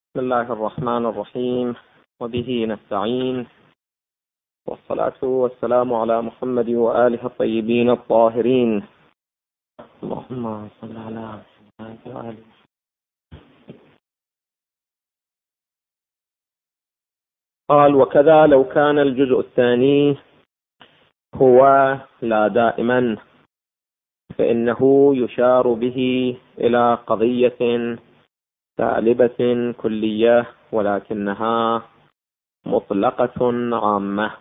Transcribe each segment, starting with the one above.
بسم الله الرحمن الرحيم، وبه نستعين، والصلاة والسلام على محمد وآله الطيبين الطاهرين. اللهم صل على محمد وآله. قال: وكذا لو كان الجزء الثاني هو لا دائما، فإنه يشار به إلى قضية سالبة كلية، ولكنها مطلقة عامة،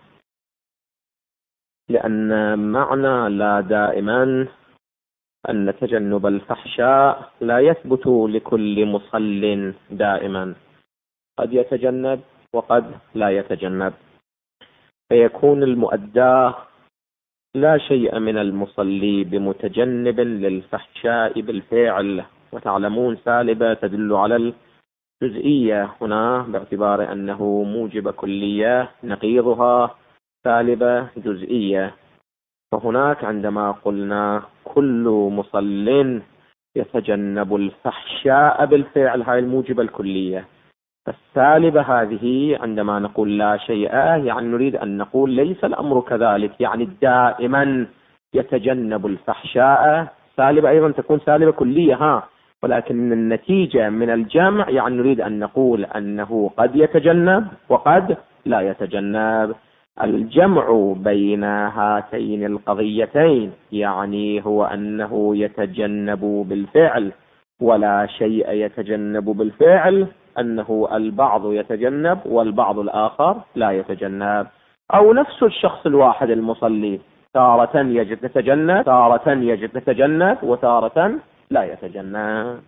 لأن معنى لا دائما أن تجنب الفحشاء لا يثبت لكل مصل دائما، قد يتجنب وقد لا يتجنب، فيكون المؤداه لا شيء من المصلي بمتجنب للفحشاء بالفعل. وتعلمون سالبة تدل على الجزئية هنا باعتبار أنه موجب كلية، نقيضها سالبة جزئية. فهناك عندما قلنا كل مصل يتجنب الفحشاء بالفعل، هاي الموجبة الكلية. السالبة هذه عندما نقول لا شيء، يعني نريد أن نقول ليس الأمر كذلك، يعني دائما يتجنب الفحشاء. سالبة أيضا تكون سالبة كلية، ولكن النتيجة من الجمع يعني نريد أن نقول أنه قد يتجنب وقد لا يتجنب. الجمع بين هاتين القضيتين يعني هو أنه يتجنب بالفعل ولا شيء يتجنب بالفعل، أنه البعض يتجنب والبعض الآخر لا يتجنب. أو نفس الشخص الواحد المصلي تارة يجب يتجنب، تارة يجب يتجنب، وتارة لا يتجنب.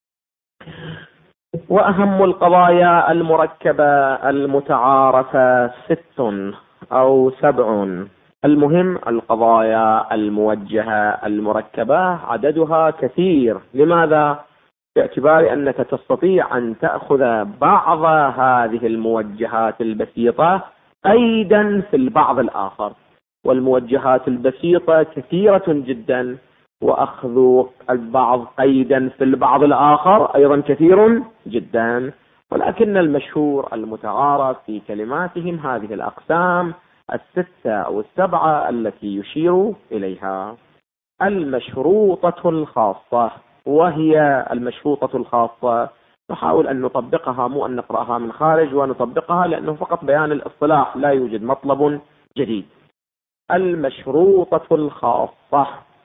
وأهم القضايا المركبة المتعارفة 6 أو 7. المهم القضايا الموجهة المركبة عددها كثير. لماذا؟ باعتبار أنك تستطيع أن تأخذ بعض هذه الموجهات البسيطة قيدا في البعض الآخر، والموجهات البسيطة كثيرة جدا، وأخذ البعض قيدا في البعض الآخر أيضا كثير جدا. ولكن المشهور المتعارف في كلماتهم هذه الأقسام 6 أو 7 التي يشير إليها. المشروطة الخاصة، وهي المشروطة الخاصة نحاول أن نطبقها، مو أن نقرأها من خارج ونطبقها، لأنه فقط بيان الاصطلاح، لا يوجد مطلب جديد. المشروطة الخاصة،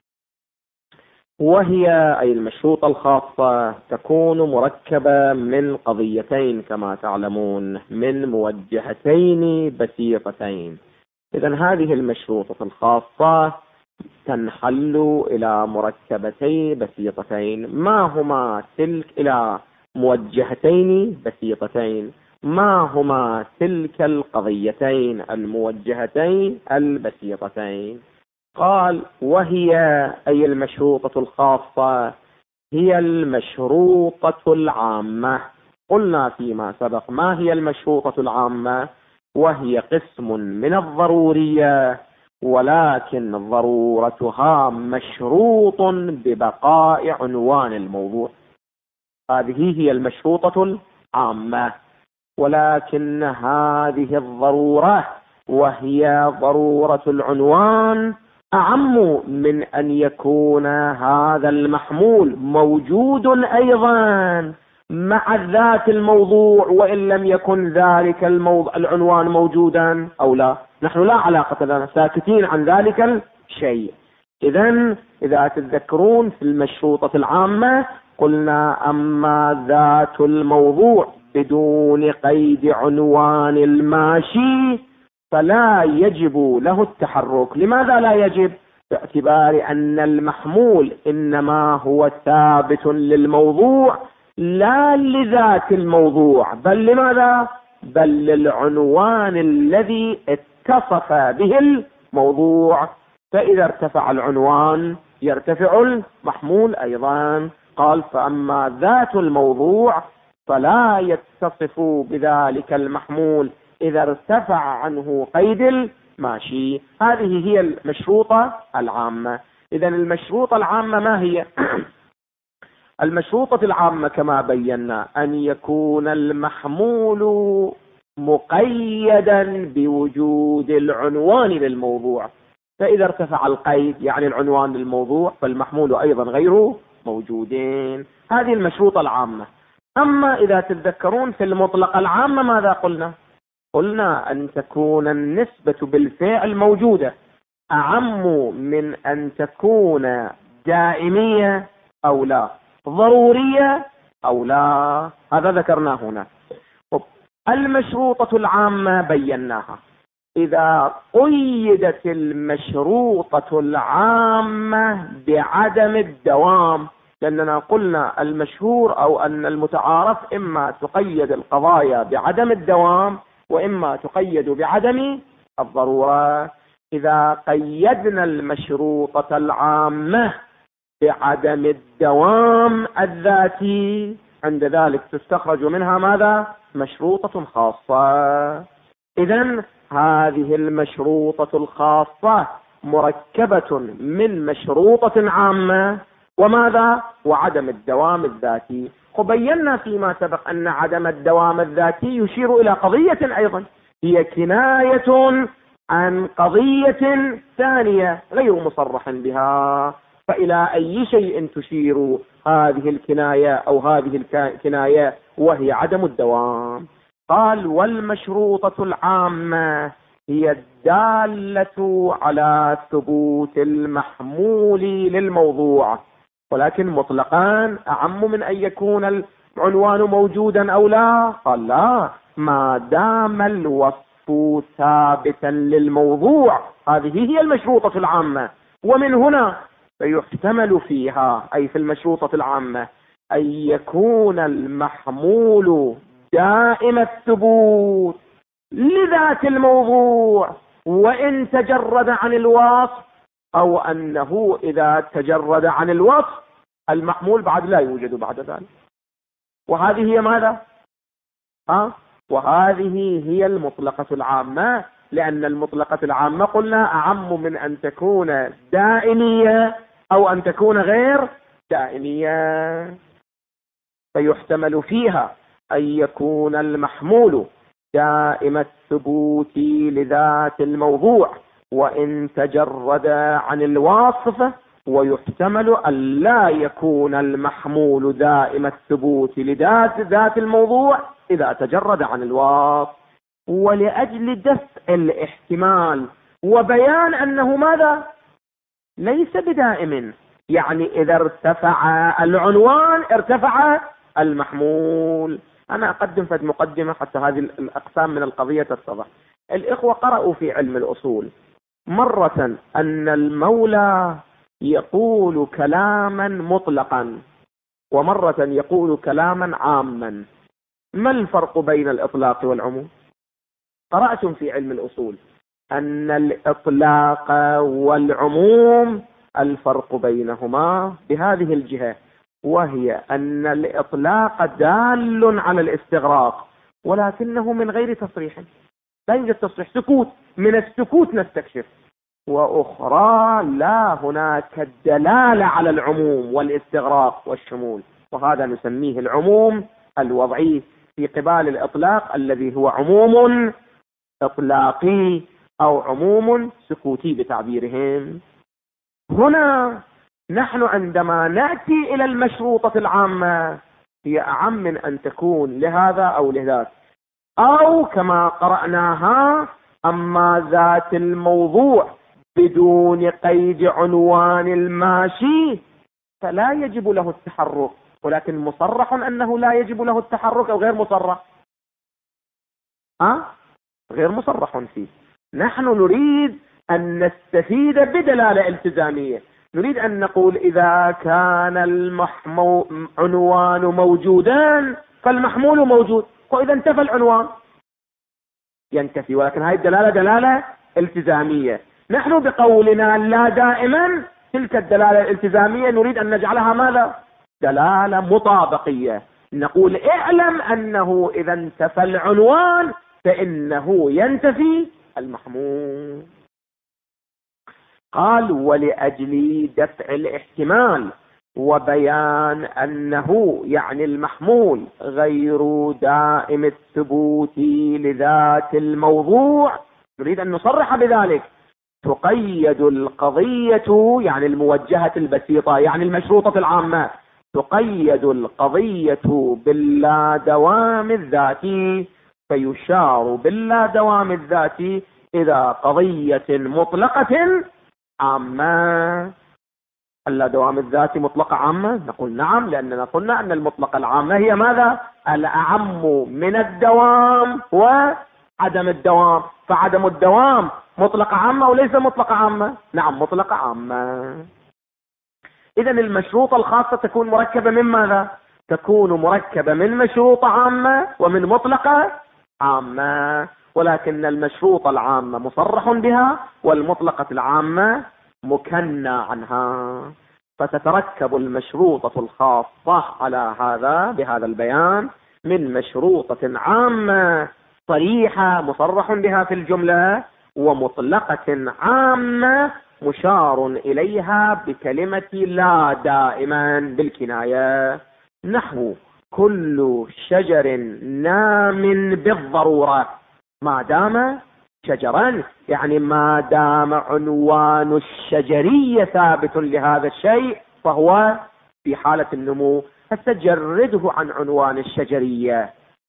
وهي أي المشروطة الخاصة تكون مركبة من قضيتين كما تعلمون، من موجهتين بسيطتين. إذن هذه المشروطة الخاصة تنحل إلى مركبتين بسيطتين. ما هما تلك؟ إلى موجهتين بسيطتين. ما هما تلك القضيتين الموجهتين البسيطتين؟ قال: وهي أي المشروطة الخاصة هي المشروطة العامة. قلنا فيما سبق ما هي المشروطة العامة، وهي قسم من الضرورية، ولكن ضرورتها مشروط ببقاء عنوان الموضوع. هذه هي المشروطة العامة. ولكن هذه الضرورة وهي ضرورة العنوان أعم من أن يكون هذا المحمول موجود أيضا مع ذات الموضوع، وإن لم يكن ذلك العنوان موجودا أو لا. نحن لا علاقة لنا، ساكتين عن ذلك الشيء. إذن إذا تتذكرون في المشروطة العامة قلنا: أما ذات الموضوع بدون قيد عنوان الماشي فلا يجب له التحرك. لماذا لا يجب؟ باعتبار أن المحمول إنما هو ثابت للموضوع لا لذات الموضوع، بل لماذا؟ بل للعنوان الذي اتصف به الموضوع. فإذا ارتفع العنوان يرتفع المحمول أيضا. قال: فأما ذات الموضوع فلا يتصف بذلك المحمول إذا ارتفع عنه قيد الماشي. هذه هي المشروطة العامة. إذن المشروطة العامة ما هي؟ المشروطة العامة كما بينا أن يكون المحمول مقيدا بوجود العنوان للموضوع، فإذا ارتفع القيد يعني العنوان للموضوع فالمحمول أيضا غير موجودين. هذه المشروطة العامة. أما إذا تتذكرون في المطلقة العامة ماذا قلنا؟ قلنا أن تكون النسبة بالفعل موجودة أعم من أن تكون دائمية أو لا، ضرورية أو لا، هذا ذكرناه هنا. المشروطة العامة بيناها. إذا قيدت المشروطة العامة بعدم الدوام، لأننا قلنا المشهور أو أن المتعارف إما تقيد القضايا بعدم الدوام وإما تقيد بعدم الضرورة. إذا قيدنا المشروطة العامة بعدم الدوام الذاتي عند ذلك تستخرج منها ماذا؟ مشروطة خاصة. إذن هذه المشروطة الخاصة مركبة من مشروطة عامة وماذا؟ وعدم الدوام الذاتي. وبينا فيما سبق أن عدم الدوام الذاتي يشير إلى قضية أيضا هي كناية عن قضية ثانية غير مصرح بها. فإلى أي شيء تشير هذه الكناية أو هذه الكناية وهي عدم الدوام؟ قال والمشروطة العامة هي الدالة على ثبوت المحمول للموضوع، ولكن مطلقا أعم من أن يكون العنوان موجودا أو لا. قال لا، ما دام الوصف ثابتا للموضوع هذه هي المشروطة العامة. ومن هنا فيحتمل فيها أي في المشروطة العامة أن يكون المحمول دائم الثبوت لذات الموضوع وإن تجرد عن الوصف، أو أنه إذا تجرد عن الوصف المحمول بعد لا يوجد بعد ذلك. وهذه هي ماذا؟ وهذه هي المطلقة العامة، لأن المطلقة العامة قلنا أعم من أن تكون دائمية أو أن تكون غير دائمية. فيحتمل فيها أن يكون المحمول دائم الثبوت لذات الموضوع وإن تجرد عن الوصف، ويحتمل أن لا يكون المحمول دائم الثبوت لذات الموضوع إذا تجرد عن الوصف. ولأجل دفع الاحتمال وبيان أنه ماذا؟ ليس بدائم، يعني إذا ارتفع العنوان ارتفع المحمول. أنا أقدم في مقدمة حتى هذه الأقسام من القضية تتضح. الإخوة قرأوا في علم الأصول مرة أن المولى يقول كلاما مطلقا ومرة يقول كلاما عاما. ما الفرق بين الإطلاق والعموم؟ قرأتم في علم الأصول أن الإطلاق والعموم الفرق بينهما بهذه الجهة، وهي أن الإطلاق دال على الاستغراق ولكنه من غير تصريح، لا يوجد تصريح، سكوت، من السكوت نستكشف. وأخرى لا، هناك الدلالة على العموم والاستغراق والشمول، وهذا نسميه العموم الوضعي في قبال الإطلاق الذي هو عموم إطلاقي أو عموم سكوتي بتعبيرهم. هنا نحن عندما نأتي إلى المشروطة العامة هي أعم من أن تكون لهذا أو لذاك، أو كما قرأناها أما ذات الموضوع بدون قيد عنوان الماشي فلا يجب له التحرك، ولكن مصرح أنه لا يجب له التحرك أو غير مصرح؟ غير مصرح فيه. نحن نريد أن نستفيد بدلالة التزامية، نريد أن نقول إذا كان العنوان موجودا فالمحمول موجود، وإذا انتفى العنوان ينتفي، ولكن هذه الدلالة دلالة التزامية. نحن بقولنا لا دائما تلك الدلالة الالتزامية نريد أن نجعلها ماذا؟ دلالة مطابقية، نقول اعلم أنه إذا انتفى العنوان فإنه ينتفي المحمول. قال ولأجل دفع الاحتمال وبيان أنه يعني المحمول غير دائم الثبوت لذات الموضوع، نريد أن نصرح بذلك. تقيد القضية يعني الموجهة البسيطة يعني المشروطة العامة، تقيد القضية باللا دوام الذاتي، فيشار باللا دوام الذاتي إلى قضية مطلقة عامة. اللا دوام الذاتي مطلقة عامة؟ نقول نعم، لأننا قلنا أن المطلقة العامة هي ماذا؟ الأعم من الدوام وعدم الدوام، فعدم الدوام مطلقة عامة وليس مطلقة عامة؟ نعم مطلقة عامة. إذا المشروطة الخاصة تكون مركبة من ماذا؟ تكون مركبة من مشروطة عامة ومن مطلقة عامة، ولكن المشروطة العامة مصرح بها والمطلقة العامة مكنى عنها، فتتركب المشروطة الخاصة على هذا بهذا البيان من مشروطة عامة صريحة مصرح بها في الجملة، ومطلقة عامة مشار إليها بكلمة لا دائما بالكناية، نحو كل شجر نام بالضرورة، ما دام شجرا يعني ما دام عنوان الشجرية ثابت لهذا الشيء فهو في حالة النمو. فتجرده عن عنوان الشجرية،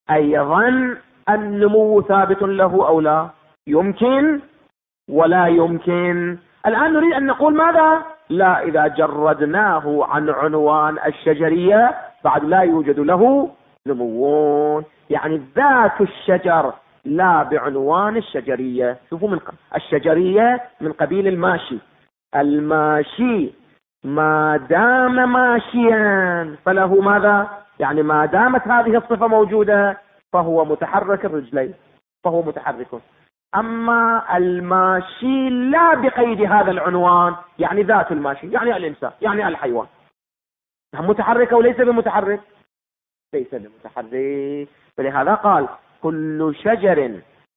أيضا النمو ثابت له أو لا؟ يمكن ولا يمكن. الآن نريد أن نقول ماذا؟ لا، إذا جردناه عن عنوان الشجرية بعد لا يوجد له نمو، يعني ذات الشجر لا بعنوان الشجرية. شوفوا، من الشجرية من قبيل الماشي، الماشي ما دام ماشيا فله ماذا؟ يعني ما دامت هذه الصفة موجودة فهو متحرك الرجلين، فهو متحرك. أما الماشي لا بقيد هذا العنوان، يعني ذات الماشي يعني الإنسان يعني الحيوان، متحرك وليس بمتحرك، ليس بمتحرك. فلهذا قال كل شجر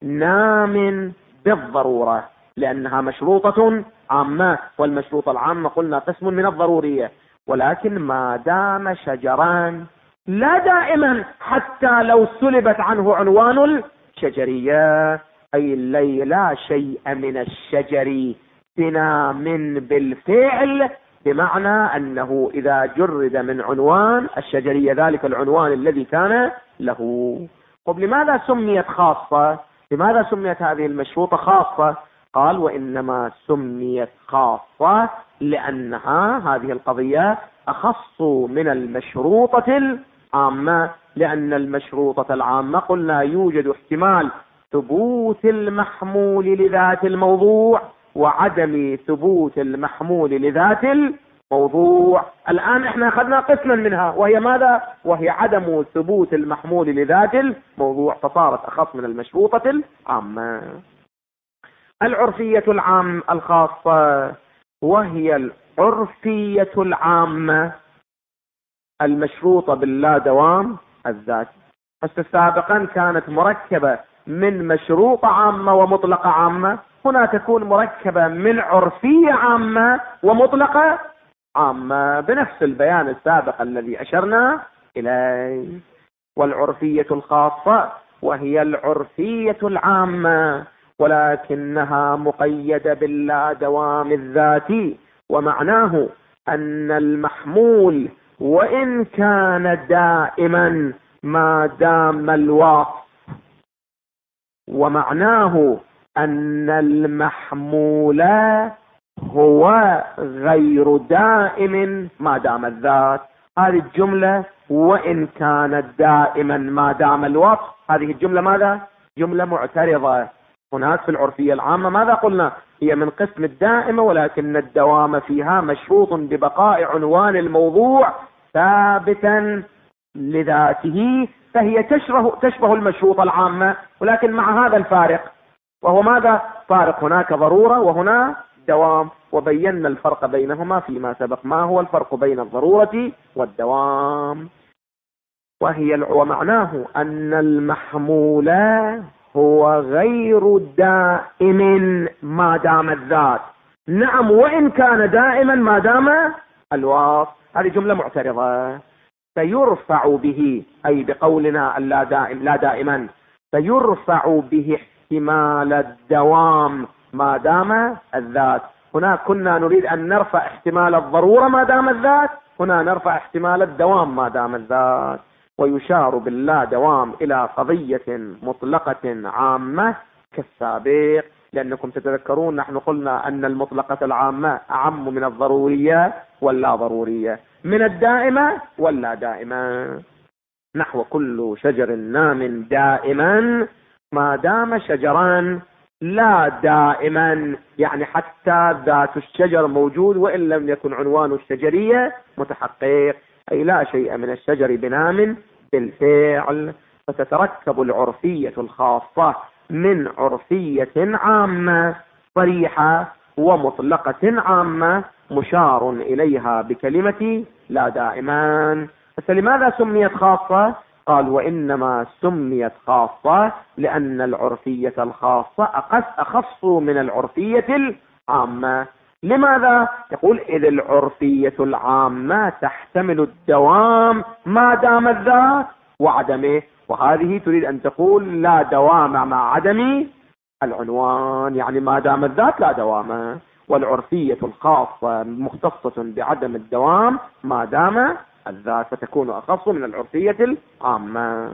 نام بالضرورة، لأنها مشروطة عامة، والمشروطة العامة قلنا قسم من الضرورية. ولكن ما دام شجران لا دائما، حتى لو سلبت عنه عنوان الشجرية، أي لا شيء من الشجر بنام بالفعل، بمعنى أنه إذا جرد من عنوان الشجرية ذلك العنوان الذي كان له. طب لماذا سميت خاصة؟ لماذا سميت هذه المشروطة خاصة؟ قال وإنما سميت خاصة لأنها هذه القضية أخص من المشروطة العامة، لأن المشروطة العامة قلنا يوجد احتمال ثبوت المحمول لذات الموضوع وعدم ثبوت المحمول لذات الموضوع. الآن احنا أخذنا قسما منها وهي ماذا؟ وهي عدم ثبوت المحمول لذات الموضوع، فصارت أخص من المشروطة العامة. العرفية العامة الخاصة، وهي العرفية العامة المشروطة باللا دوام الذاتي. سابقا كانت مركبة من مشروطة عامة ومطلقة عامة، هنا تكون مركبة من عرفية عامة ومطلقة عامة بنفس البيان السابق الذي أشرنا إليه. والعرفية الخاصة وهي العرفية العامة، ولكنها مقيدة باللا دوام الذاتي، ومعناه أن المحمول وإن كان دائما ما دام الوصف، ومعناه أن المحمول هو غير دائم ما دام الذات. هذه الجملة وإن كانت دائما ما دام الوصف، هذه الجملة ماذا؟ جملة معترضة. هناك في العرفية العامة ماذا قلنا؟ هي من قسم الدائمة، ولكن الدوام فيها مشروط ببقاء عنوان الموضوع ثابتا لذاته، فهي تشبه المشروط العامة، ولكن مع هذا الفارق، وهو ماذا؟ فارق هناك ضرورة وهنا دوام، وبينا الفرق بينهما فيما سبق. ما هو الفرق بين الضرورة والدوام؟ ومعناه أن المحمول هو غير دائم ما دام الذات، نعم وإن كان دائما ما دام الوصف. هذه جملة معترضة. فيرفع به أي بقولنا اللا دائم لا دائما، فيرفع به احتمال الدوام ما دام الذات. هنا كنا نريد أن نرفع احتمال الضرورة ما دام الذات، هنا نرفع احتمال الدوام ما دام الذات. ويشار باللا دوام إلى قضية مطلقة عامة كالسابق، لأنكم تتذكرون نحن قلنا أن المطلقة العامة أعم من الضرورية واللا ضرورية، من الدائمة واللا دائمة. نحو كل شجر نام دائما ما دام شجرا لا دائما، يعني حتى ذات الشجر موجود وإن لم يكن عنوان الشجرية متحقق، أي لا شيء من الشجر بنام بالفعل. فتتركب العرفية الخاصة من عرفية عامة صريحة ومطلقة عامة مشار إليها بكلمة لا دائما. فلماذا سميت خاصة؟ قال وإنما سميت خاصة لأن العرفية الخاصة أخص من العرفية العامة. لماذا؟ يقول إذ العرفية العامة تحتمل الدوام ما دام الذات وعدمه، وهذه تريد أن تقول لا دوام مع عدم العنوان، يعني ما دام الذات لا دوام. والعرفية الخاصة مختصة بعدم الدوام ما دام الذات، فتكون أخص من العرفية العامة.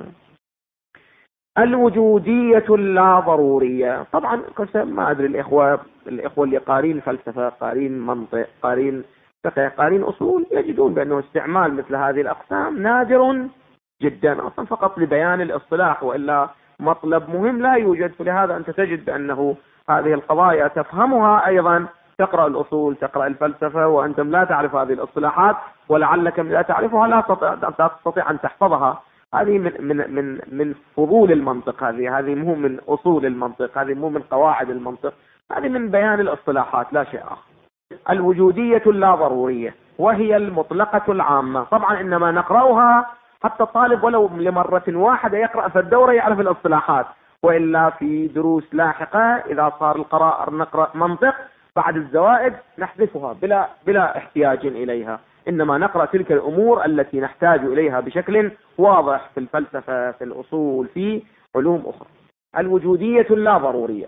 الوجودية اللا ضرورية، طبعا ما أدري الإخوة اللي قارين فلسفة، قارين منطق، قارين فقه، قارين أصول، يجدون بأنه استعمال مثل هذه الأقسام نادر جدا، أصلا فقط لبيان الاصطلاح، وإلا مطلب مهم لا يوجد. فلهذا أنت تجد بأنه هذه القضايا تفهمها أيضا، تقرأ الأصول، تقرأ الفلسفة، وأنتم لا تعرف هذه الاصطلاحات، ولعلك لا تعرفها لا تستطيع أن تحفظها. هذه من فضول المنطق، هذه مو من أصول المنطق، هذه مو من قواعد المنطق، هذه من بيان الاصطلاحات لا شيء آخر. الوجودية اللا ضرورية وهي المطلقة العامة. طبعا إنما نقرأها حتى الطالب ولو لمرة واحدة يقرأ في الدورة يعرف الاصطلاحات، وإلا في دروس لاحقة إذا صار القراءة نقرأ منطق بعد الزوائد نحذفها بلا احتياج إليها، إنما نقرأ تلك الأمور التي نحتاج إليها بشكل واضح في الفلسفة، في الأصول، في علوم أخرى. الوجودية اللا ضرورية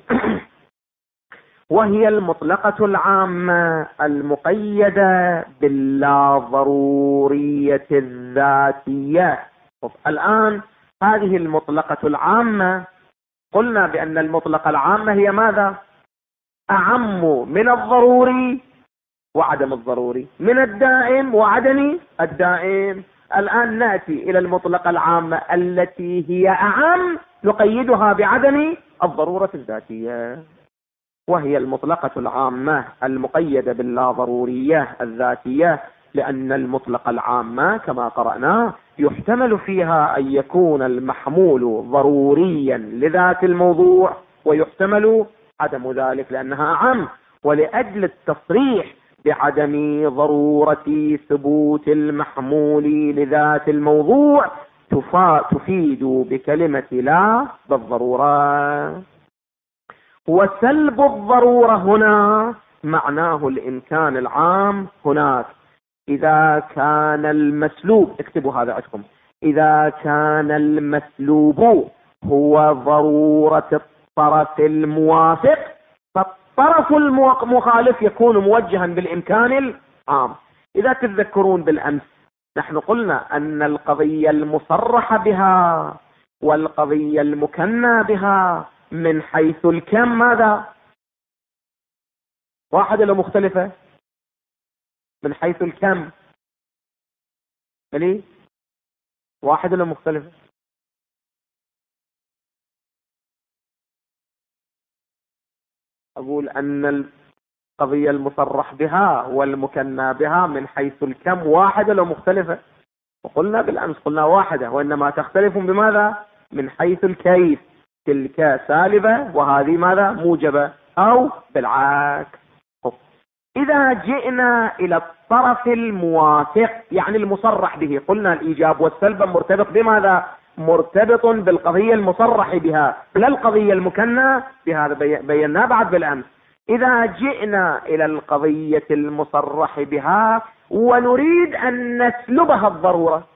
وهي المطلقة العامة المقيدة باللا ضرورية الذاتية. الآن هذه المطلقة العامة قلنا بأن المطلقة العامة هي ماذا؟ أعم من الضروري وعدم الضروري، من الدائم وعدم الدائم. الآن نأتي إلى المطلقة العامة التي هي أعم، نقيدها بعدم الضرورة الذاتية، وهي المطلقة العامة المقيدة باللا ضرورية الذاتية، لأن المطلقة العامة كما قرأنا يحتمل فيها أن يكون المحمول ضروريا لذات الموضوع، ويحتمل عدم ذلك لأنها أعم. ولأجل التصريح بعدم ضرورة ثبوت المحمول لذات الموضوع تفيد بكلمة لا بالضرورة. وسلب الضرورة هنا معناه الإمكان العام هناك، إذا كان المسلوب، اكتبوا هذا عندكم، إذا كان المسلوب هو ضرورة الطرف الموافق فالطرف المخالف يكون موجها بالإمكان العام. إذا تتذكرون بالأمس نحن قلنا أن القضية المصرح بها والقضية المكنى بها من حيث الكم ماذا؟ واحدة ولا مختلفة؟ من حيث الكم يعني واحدة ولا مختلفة؟ أقول أن القضية المصرح بها والمكنى بها من حيث الكم واحدة ولا مختلفة؟ وقلنا بالأمس قلنا واحدة، وإنما تختلف بماذا؟ من حيث الكيف، تلك سالبة وهذه ماذا؟ موجبة، أو بالعكس. إذا جئنا إلى الطرف الموافق يعني المصرح به، قلنا الإيجاب والسلب مرتبط بماذا؟ مرتبط بالقضية المصرح بها لا القضية المكنى بهذا، بيناه بعد بالأمس. إذا جئنا إلى القضية المصرح بها ونريد أن نسلبها الضرورة،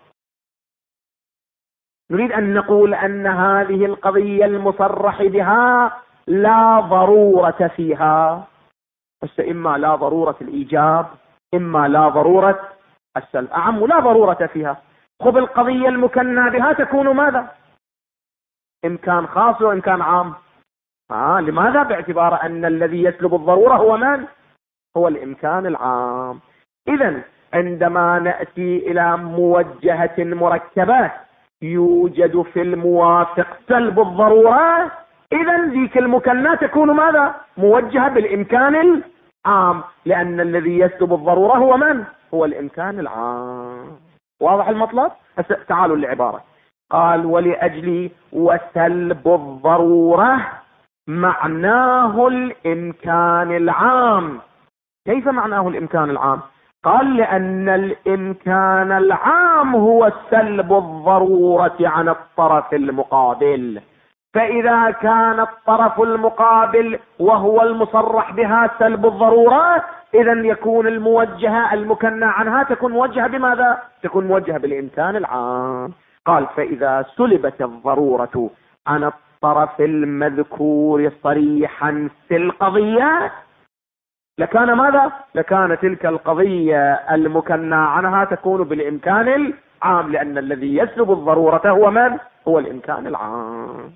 نريد أن نقول أن هذه القضية المصرح بها لا ضرورة فيها، بس إما لا ضرورة الإيجاب إما لا ضرورة السلب، أعم لا ضرورة فيها. خذ القضية المكنى بها تكون ماذا؟ إمكان خاص وإمكان عام. لماذا؟ باعتبار أن الذي يسلب الضرورة هو من؟ هو الإمكان العام. إذن عندما نأتي إلى موجهة مركبات يوجد في الموافق سلب الضرورة، إذن ذيك المكنى تكون ماذا؟ موجهة بالإمكان العام، لأن الذي يسلب الضرورة هو من؟ هو الإمكان العام. واضح المطلب؟ تعالوا العبارة. قال ولأجل وسلب الضرورة معناه الإمكان العام. كيف معناه الإمكان العام؟ قال لأن الإمكان العام هو سلب الضرورة عن الطرف المقابل، فإذا كان الطرف المقابل وهو المصرح بها سلب الضرورة، إذن يكون الموجهة المكنى عنها تكون موجهة بماذا؟ تكون موجهة بالإمكان العام. قال فإذا سلبت الضرورة عن الطرف المذكور صريحا في القضية لكان ماذا؟ لكان تلك القضية المكنى عنها تكون بالإمكان العام، لأن الذي يسلب الضرورة هو من؟ هو الإمكان العام.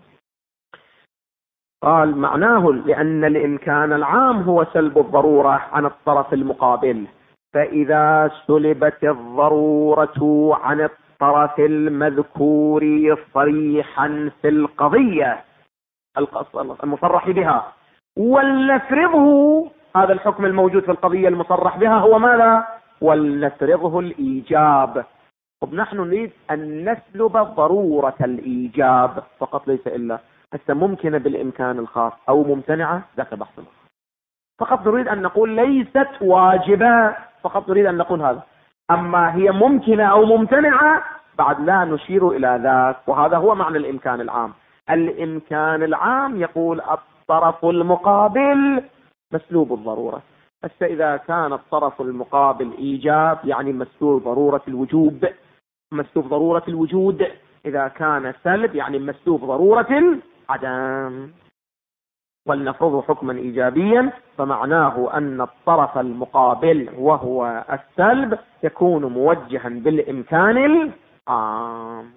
قال معناه لأن الإمكان العام هو سلب الضرورة عن الطرف المقابل، فإذا سلبت الضرورة عن الطرف المذكور صريحا في القضية المصرح بها ولنفرضه، هذا الحكم الموجود في القضية المصرح بها هو ماذا؟ ولنفرضه الإيجاب. طب نحن نريد أن نسلب ضرورة الإيجاب فقط ليس إلا، هسه ممكنة بالإمكان الخاص أو ممتنعة ذاك بحث. فقط نريد أن نقول ليست واجبة، فقط نريد أن نقول هذا. أما هي ممكنة أو ممتنعة بعد لا نشير إلى ذاك، وهذا هو معنى الإمكان العام. الإمكان العام يقول الطرف المقابل مسلوب الضرورة. هسه إذا كان الطرف المقابل إيجاب يعني مسلوب ضرورة الوجوب، مسلوب ضرورة الوجود. إذا كان سلب يعني مسلوب ضرورة العدم. ولنفرضه حكما إيجابيا، فمعناه أن الطرف المقابل وهو السلب يكون موجها بالإمكان العام.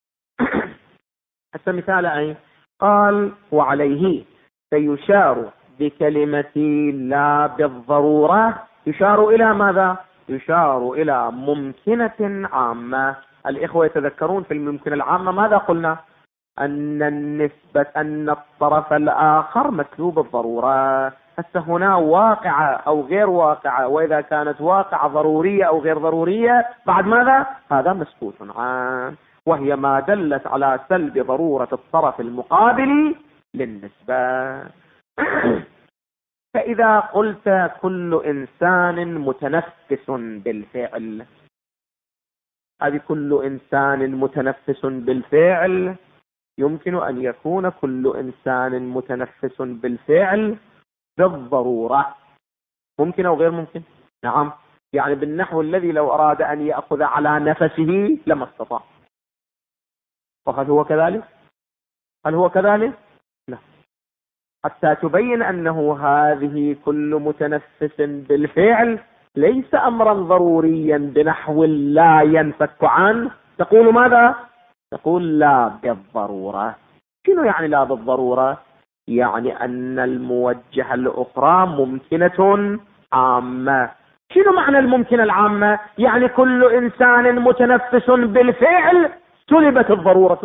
هسه مثال أي؟ قال وعليه فيشار بكلمة لا بالضرورة، يشار إلى ماذا؟ يشار إلى ممكنة عامة. الإخوة يتذكرون في الممكنة العامة ماذا قلنا؟ أن النسبة أن الطرف الآخر مسلوب الضرورة. هسه هنا واقعة أو غير واقعة، وإذا كانت واقعة ضرورية أو غير ضرورية بعد ماذا؟ هذا مسكوت عنه، وهي ما دلت على سلب ضرورة الطرف المقابل للنسبة. فإذا قلت كل إنسان متنفس بالفعل، هذه كل إنسان متنفس بالفعل، يمكن أن يكون كل إنسان متنفس بالفعل بالضرورة. ممكن أو غير ممكن؟ نعم، يعني بالنحو الذي لو أراد أن يأخذ على نفسه لما استطاع. وهل هو كذلك؟ هل هو كذلك؟ لا. حتى تبين أنه هذه كل متنفس بالفعل ليس أمرا ضروريا بنحو لا ينفك عنه، تقول ماذا؟ تقول لا بالضرورة. شنو يعني لا بالضرورة؟ يعني أن الموجهة الأخرى ممكنة عامة. شنو معنى الممكنة العامة؟ يعني كل إنسان متنفس بالفعل سلبت الضرورة.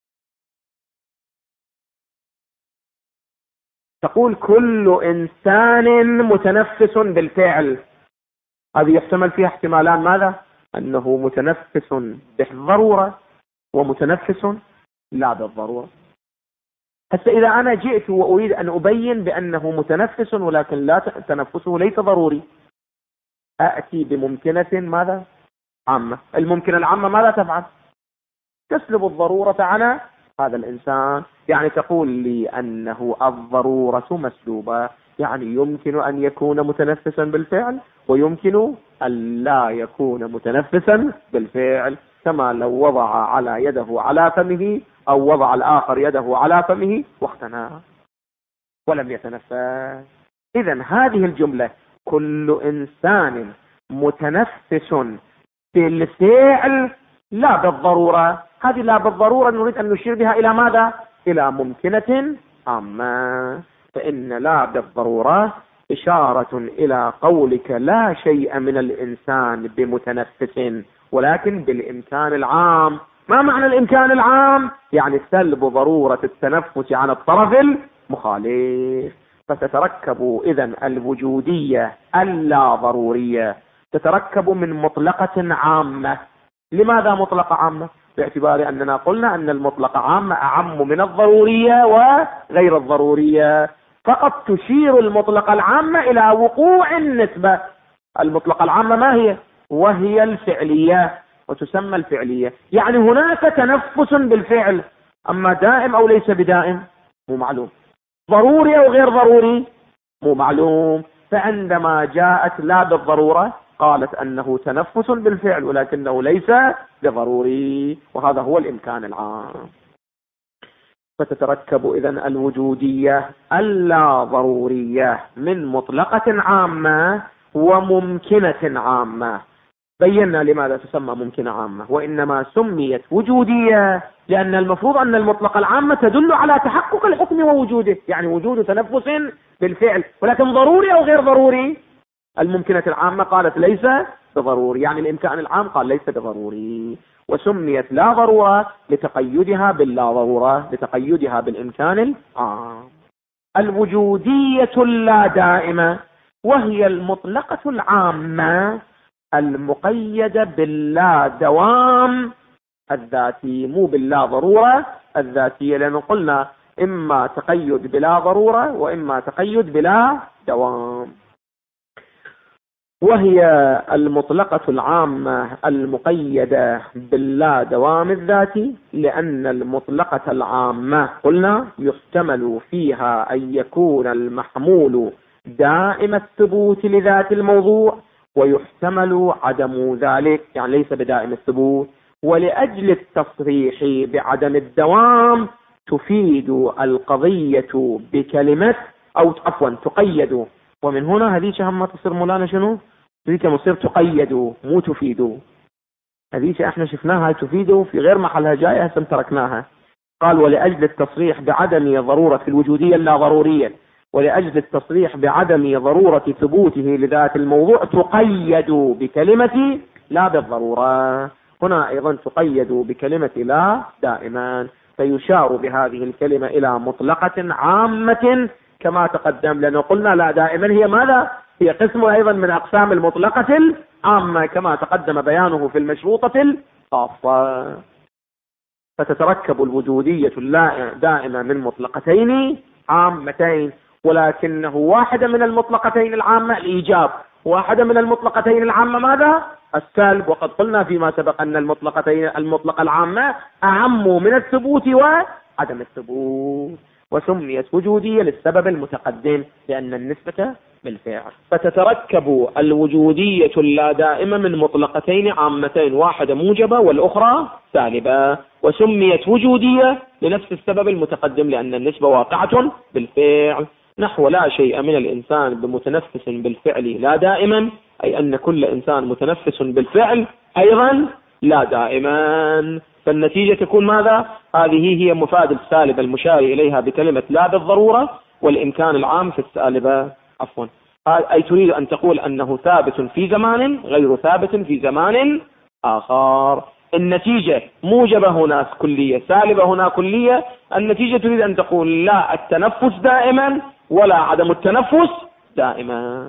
تقول كل إنسان متنفس بالفعل، هذه يحتمل فيها احتمالان ماذا؟ أنه متنفس بالضرورة ومتنفس لا بالضرورة. حتى إذا أنا جئت وأريد أن أبين بأنه متنفس ولكن لا تنفسه ليس ضروري، أأتي بممكنة ماذا؟ عامة. الممكنة العامة ماذا تفعل؟ تسلب الضرورة عن هذا الإنسان. يعني تقول لي أنه الضرورة مسلوبة، يعني يمكن أن يكون متنفسا بالفعل ويمكن ألا يكون متنفسا بالفعل، كما لو وضع على يده على فمه أو وضع الآخر يده على فمه واختنى ولم يتنفس. إذن هذه الجملة كل إنسان متنفس بالفعل لا بالضرورة، هذه لا بالضرورة نريد أن نشير بها إلى ماذا؟ إلى ممكنة عامة. فإن لا بالضرورة إشارة إلى قولك لا شيء من الإنسان بمتنفس، ولكن بالإمكان العام. ما معنى الإمكان العام؟ يعني سلب ضرورة التنفس عن الطرف المخالف. فتتركب إذن الوجودية اللا ضرورية تتركب من مطلقة عامة. لماذا مطلقة عامة؟ باعتبار أننا قلنا أن المطلقة عامة أعم من الضرورية وغير الضرورية، فقط تشير المطلقة العامة إلى وقوع النسبة. المطلقة العامة ما هي؟ وهي الفعلية، وتسمى الفعلية. يعني هناك تنفس بالفعل، أما دائم أو ليس بدائم مو معلوم، ضروري أو غير ضروري مو معلوم. فعندما جاءت لا بالضرورة قالت أنه تنفس بالفعل ولكنه ليس بضروري، وهذا هو الإمكان العام. فتتركب إذن الوجودية اللا ضرورية من مطلقة عامة وممكنة عامة. بينا لماذا تسمى ممكنة عامة، وإنما سميت وجودية لأن المفروض أن المطلقة العامة تدل على تحقق الحكم ووجوده، يعني وجود تنفس بالفعل، ولكن ضروري أو غير ضروري. الممكنة العامة قالت ليس بضروري، يعني الإمكان العام قال ليس بضروري. وسميت لا ضرورة لتقيدها باللا ضرورة، لتقيدها بالإمكان العام. الوجودية اللا دائمة وهي المطلقة العامة المقيدة باللا دوام الذاتي، مو باللا ضرورة الذاتية، لأن قلنا إما تقيد بلا ضرورة وإما تقيد بلا دوام. وهي المطلقة العامة المقيدة باللا دوام الذاتي، لأن المطلقة العامة قلنا يحتمل فيها أن يكون المحمول دائم الثبوت لذات الموضوع، ويحتمل عدم ذلك، يعني ليس بدائم الثبوت. ولأجل التصريح بعدم الدوام تفيد القضية بكلمة أو عفوا تقيد، ومن هنا هذه هم تصير مولانا شنو؟ هذيك مصير تقيد مو تفيد. هذيك احنا شفناها تفيد في غير محلها جاية، هسه تركناها. قال ولأجل التصريح بعدم ضرورة في الوجودية اللا ضرورية، ولأجل التصريح بعدم ضرورة ثبوته لذات الموضوع تقيد بكلمة لا بالضرورة. هنا أيضا تقيد بكلمة لا دائما، فيشار بهذه الكلمة إلى مطلقة عامة كما تقدم، لأنه قلنا لا دائما هي ماذا؟ هي قسم أيضا من أقسام المطلقة العامة كما تقدم بيانه في المشروطة الخاصة. فتتركب الوجودية دائما من مطلقتين عامتين، ولكنه واحدة من المطلقتين العامة الإيجاب، واحدة من المطلقتين العامة ماذا؟ السلب. وقد قلنا فيما سبق أن المطلقة العامة أعم من الثبوت وعدم الثبوت، وسميت وجودية للسبب المتقدم لأن النسبة بالفعل. فتتركب الوجودية اللا دائمة من مطلقتين عامتين، واحدة موجبة والأخرى سالبة، وسميت وجودية لنفس السبب المتقدم لأن النسبة واقعة بالفعل. نحو لا شيء من الإنسان بمتنفس بالفعل لا دائما، أي أن كل إنسان متنفس بالفعل أيضا لا دائما. فالنتيجة تكون ماذا؟ هذه هي مفاد السالبة المشار إليها بكلمة لا بالضرورة، والإمكان العام في السالبة عفوا. أي تريد أن تقول أنه ثابت في زمان غير ثابت في زمان آخر. النتيجة موجبة هنا كلية، سالبة هنا كلية. النتيجة تريد أن تقول لا التنفس دائما ولا عدم التنفس دائما.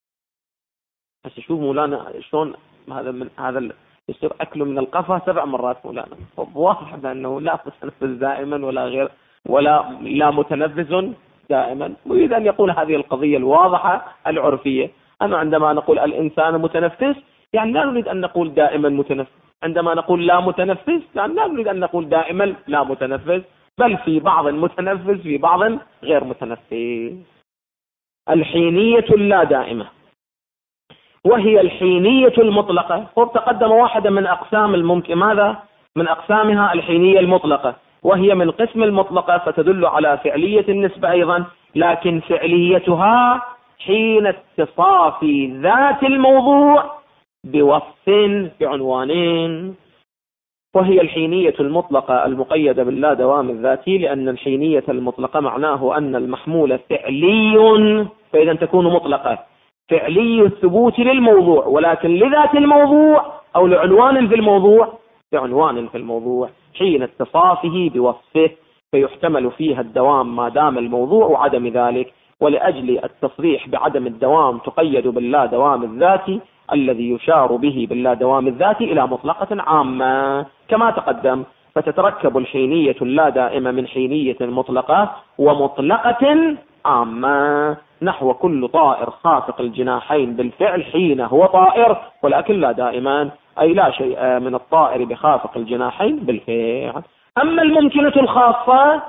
بس شوف مولانا شلون هذا يصير أكله من القفا 7 مرات مولانا. واضح بأنه لا متنفس دائما ولا غير لا متنفس دائما. يريد أن يقول هذه القضية الواضحة العرفية. أما عندما نقول الإنسان متنفس يعني لا نريد أن نقول دائما متنفس، عندما نقول لا متنفس يعني لا نريد أن نقول دائما لا متنفس، بل في بعض متنفس في بعض غير متنفس. الحينية اللا دائمة وهي الحينية المطلقة. تقدم واحدة من أقسام الممكن، ماذا؟ من أقسامها الحينية المطلقة، وهي من قسم المطلقة، فتدل على فعلية النسبة أيضا، لكن فعليتها حين اتصاف ذات الموضوع بوصف بعنوانين. وهي الحينية المطلقة المقيدة باللا دوام الذاتي، لأن الحينية المطلقة معناه أن المحمول فعلي، فإذا تكون مطلقة فعلي الثبوت للموضوع، ولكن لذات الموضوع أو لعنوان في الموضوع، لعنوان في الموضوع حين اتصافه بوصفه، فيحتمل فيها الدوام ما دام الموضوع وعدم ذلك. ولأجل التصريح بعدم الدوام تقيد باللا دوام الذاتي الذي يشار به باللا دوام الذاتي إلى مطلقة عامة كما تقدم. فتتركب الحينية اللا دائمة من حينية مطلقة ومطلقة عامة، نحو كل طائر خافق الجناحين بالفعل حين هو طائر، ولكن لا دائما، أي لا شيء من الطائر بخافق الجناحين بالفعل. أما الممكنة الخاصة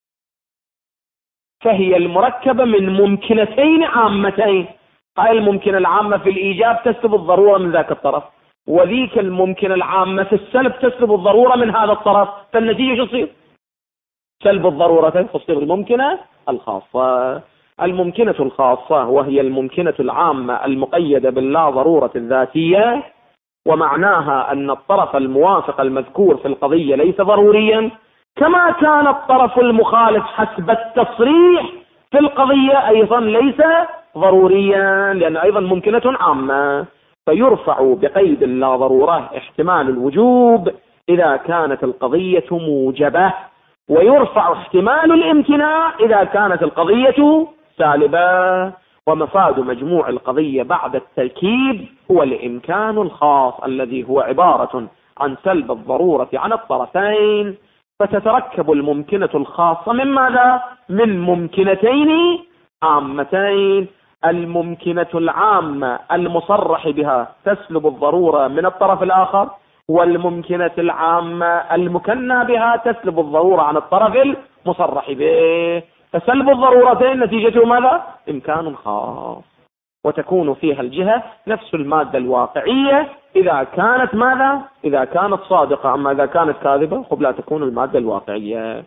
فهي المركبة من ممكنتين عامتين. هاي الممكنة العامة في الإيجاب تسلب الضرورة من ذاك الطرف، وذيك الممكنة العامة في السلب تسلب الضرورة من هذا الطرف، فالنتيجة شو تصير؟ سلب الضرورة تصير الممكنة الخاصة. الممكنة الخاصة وهي الممكنة العامة المقيدة باللا ضرورة الذاتية، ومعناها أن الطرف الموافق المذكور في القضية ليس ضروريا، كما كان الطرف المخالف حسب التصريح في القضية أيضا ليس ضروريا، لأن أيضا ممكنة عامة. فيرفع بقيد اللا ضرورة احتمال الوجوب إذا كانت القضية موجبة، ويرفع احتمال الامتناع إذا كانت القضية سالبة. ومفاد مجموع القضية بعد التركيب هو الإمكان الخاص الذي هو عبارة عن سلب الضرورة عن الطرفين. فتتركب الممكنة الخاصة من ماذا؟ من ممكنتين عامتين. الممكنة العامة المصرح بها تسلب الضرورة من الطرف الآخر، والممكنة العامة المكنى بها تسلب الضرورة عن الطرف المصرح به. فسلب الضرورتين نتيجته ماذا؟ إمكان خاص، وتكون فيها الجهة نفس المادة الواقعية إذا كانت ماذا؟ إذا كانت صادقة. أما إذا كانت كاذبة لا تكون المادة الواقعية.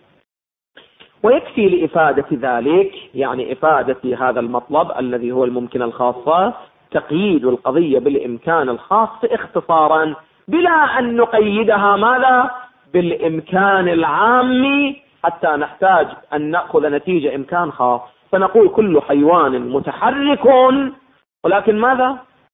ويكفي لإفادة ذلك، يعني إفادة هذا المطلب الذي هو الممكنة الخاصة، تقييد القضية بالإمكان الخاص اختصارا، بلا أن نقيدها ماذا؟ بالإمكان العام، حتى نحتاج أن نأخذ نتيجة إمكان خاص. فنقول كل حيوان متحرك، ولكن ماذا؟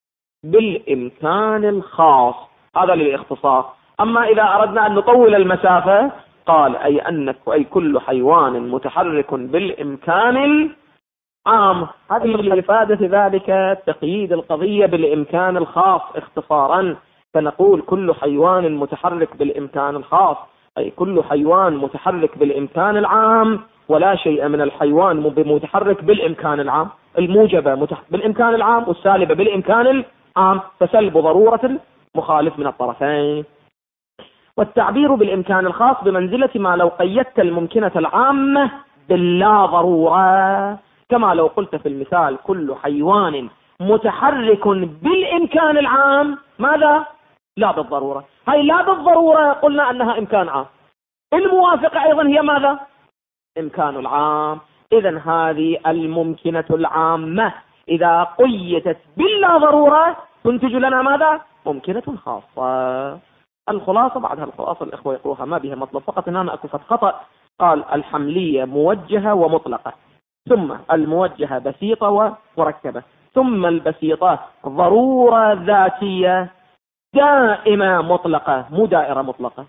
بالإمكان الخاص، هذا للاختصار. أما إذا أردنا أن نطول المسافة قال أي كل حيوان متحرك بالإمكان العام. هذه لإفادة ذلك تقييد القضية بالإمكان الخاص اختصارا. فنقول كل حيوان متحرك بالإمكان الخاص، أي كل حيوان متحرك بالإمكان العام، ولا شيء من الحيوان متحرك بالإمكان العام. الموجبة بالإمكان العام والسالبة بالإمكان العام، فسلب ضرورة المخالف من الطرفين. والتعبير بالإمكان الخاص بمنزلة ما لو قيدت الممكنة العامة باللا ضرورة، كما لو قلت في المثال كل حيوان متحرك بالإمكان العام، ماذا؟ لا بالضرورة. هاي لا بالضرورة قلنا أنها إمكان عام، الموافقة أيضا هي ماذا؟ إمكان العام. إذن هذه الممكنة العامة إذا قيدت باللا ضرورة تنتج لنا ماذا؟ ممكنة خاصة. الخلاصة بعدها الخلاصة الإخوة يقروها ما بها مطلب، فقط إن أنا أكفت خطأ. قال الحملية موجهة ومطلقة، ثم الموجهة بسيطة ومركبة، ثم البسيطة ضرورة ذاتية دائمة مطلقة، مو دائرة مطلقة.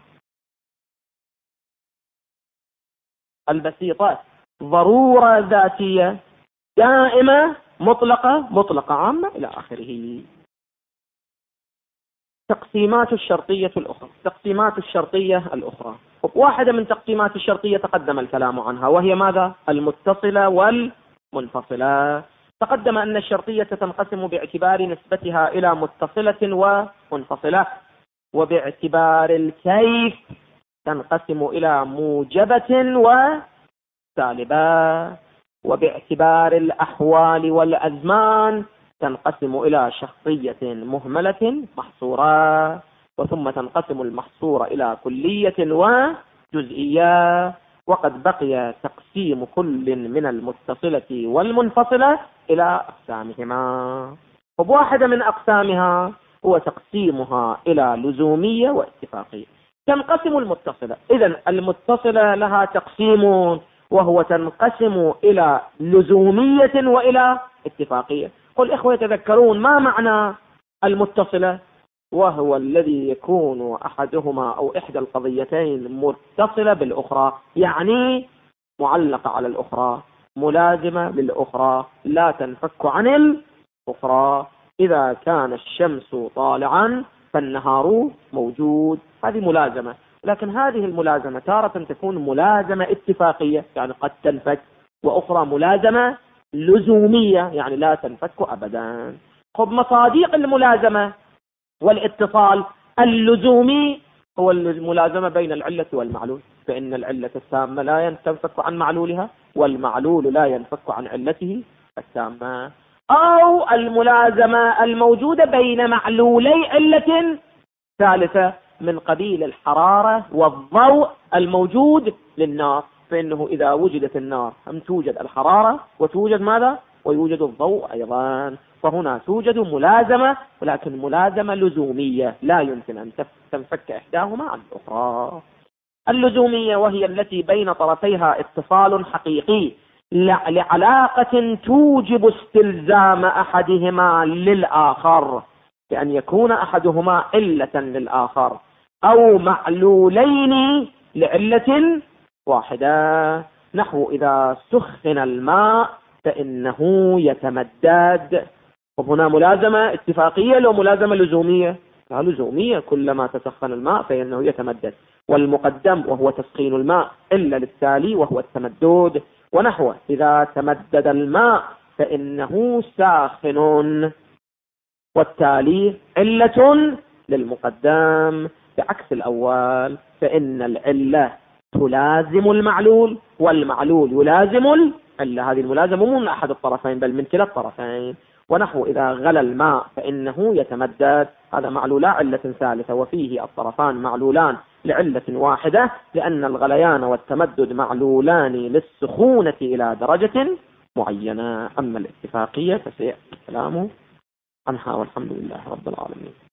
البسيطة ضرورة ذاتية دائمة مطلقة، مطلقة عامة إلى آخره. تقسيمات الشرطية الأخرى. تقسيمات الشرطية الأخرى، واحدة من تقسيمات الشرطية تقدم الكلام عنها، وهي ماذا؟ المتصلة والمنفصلة. تقدم أن الشرطية تنقسم باعتبار نسبتها إلى متصلة ومنفصلة، وباعتبار الكيف تنقسم إلى موجبة وسالبة، وباعتبار الأحوال والأزمان تنقسم إلى شخصية مهملة محصورة، وثم تنقسم المحصورة إلى كلية وجزئية، وقد بقي تقسيم كل من المتصلة والمنفصلة إلى أقسامهما. وواحدة من أقسامها هو تقسيمها إلى لزومية واتفاقية. تنقسم المتصلة، إذن المتصلة لها تقسيم، وهو تنقسم إلى لزومية وإلى اتفاقية. قل إخوة يتذكرون ما معنى المتصلة؟ وهو الذي يكون أحدهما أو إحدى القضيتين متصلة بالأخرى، يعني معلقة على الأخرى، ملازمة للأخرى، لا تنفك عن الأخرى. إذا كان الشمس طالعا فالنهار موجود، هذه ملازمة. لكن هذه الملازمة تارة تكون ملازمة اتفاقية، يعني قد تنفك، وأخرى ملازمة لزومية، يعني لا تنفك أبدا. خب مصادق الملازمة والاتصال: اللزومي هو الملازمة بين العلة والمعلول، فإن العلة التامة لا تنفك عن معلولها، والمعلول لا ينفك عن علته التامة. أو الملازمة الموجودة بين معلولي علة ثالثة من قبيل الحرارة والضوء الموجود للنار، فإنه إذا وجدت النار هم توجد الحرارة وتوجد ماذا؟ ويوجد الضوء أيضا. فهنا توجد ملازمة، ولكن ملازمة لزومية لا يمكن أن تنفك إحداهما عن الأخرى. اللزومية وهي التي بين طرفيها اتصال حقيقي لعلاقة توجب استلزام أحدهما للآخر، بأن يكون أحدهما علة للآخر، أو معلولين لعلة واحدة. نحو إذا سخن الماء فإنه يتمدد. وهنا ملازمة اتفاقية لو ملازمة لزومية؟ لا، لزومية، كلما تسخن الماء فإنه يتمدد، والمقدم وهو تسخين الماء إلا للتالي وهو التمدد. ونحو إذا تمدد الماء فإنه ساخن، والتالي علة للمقدم. بعكس الأول فإن العلة تلازم المعلول، والمعلول يلازم العلة. هذه الملازمة مو من أحد الطرفين بل من كلا الطرفين. ونحو إذا غلى الماء فإنه يتمدد، هذا معلولا علة ثالثة، وفيه الطرفان معلولان لعلة واحدة، لأن الغليان والتمدد معلولان للسخونة إلى درجة معينة. أما الاتفاقية فسيأتي كلامه عنها، والحمد لله رب العالمين.